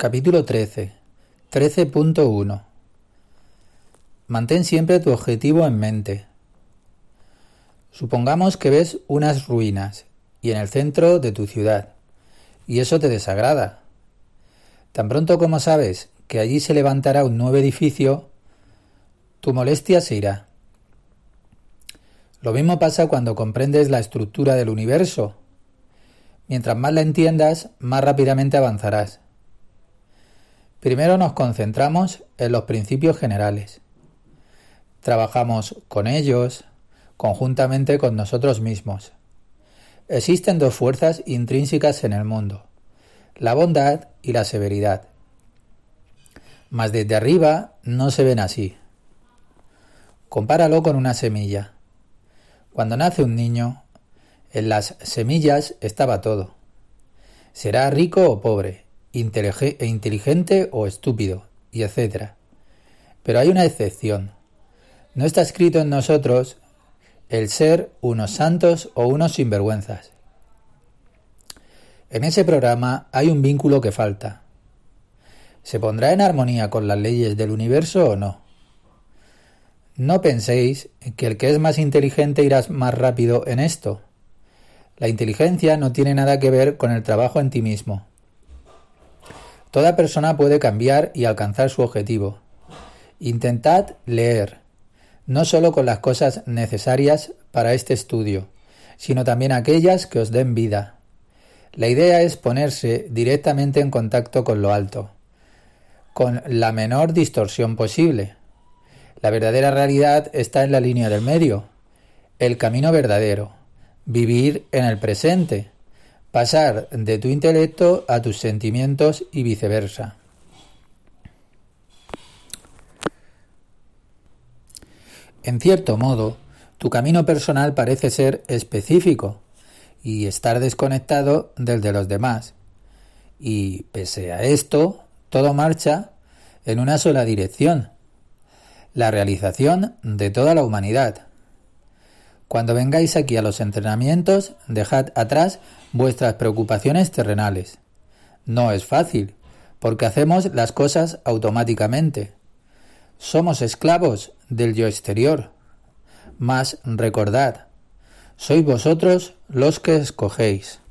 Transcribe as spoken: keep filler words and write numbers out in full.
Capítulo trece. trece punto uno. Mantén siempre tu objetivo en mente. Supongamos que ves unas ruinas y en el centro de tu ciudad, y eso te desagrada. Tan pronto como sabes que allí se levantará un nuevo edificio, tu molestia se irá. Lo mismo pasa cuando comprendes la estructura del universo. Mientras más la entiendas, más rápidamente avanzarás. Primero nos concentramos en los principios generales. Trabajamos con ellos, conjuntamente con nosotros mismos. Existen dos fuerzas intrínsecas en el mundo, la bondad y la severidad. Mas desde arriba no se ven así. Compáralo con una semilla. Cuando nace un niño, en las semillas estaba todo. Será rico o pobre, inteligente o estúpido, y etcétera. Pero hay una excepción. No está escrito en nosotros el ser unos santos o unos sinvergüenzas. En ese programa hay un vínculo que falta. ¿Se pondrá en armonía con las leyes del universo o no? No penséis que el que es más inteligente irá más rápido en esto. La inteligencia no tiene nada que ver con el trabajo en ti mismo. Toda persona puede cambiar y alcanzar su objetivo. Intentad leer, no solo con las cosas necesarias para este estudio, sino también aquellas que os den vida. La idea es ponerse directamente en contacto con lo alto, con la menor distorsión posible. La verdadera realidad está en la línea del medio, el camino verdadero, vivir en el presente, pasar de tu intelecto a tus sentimientos y viceversa. En cierto modo, tu camino personal parece ser específico y estar desconectado del de los demás. Y, pese a esto, todo marcha en una sola dirección, la realización de toda la humanidad. Cuando vengáis aquí a los entrenamientos, dejad atrás vuestras preocupaciones terrenales. No es fácil, porque hacemos las cosas automáticamente. Somos esclavos del yo exterior. Mas recordad, sois vosotros los que escogéis.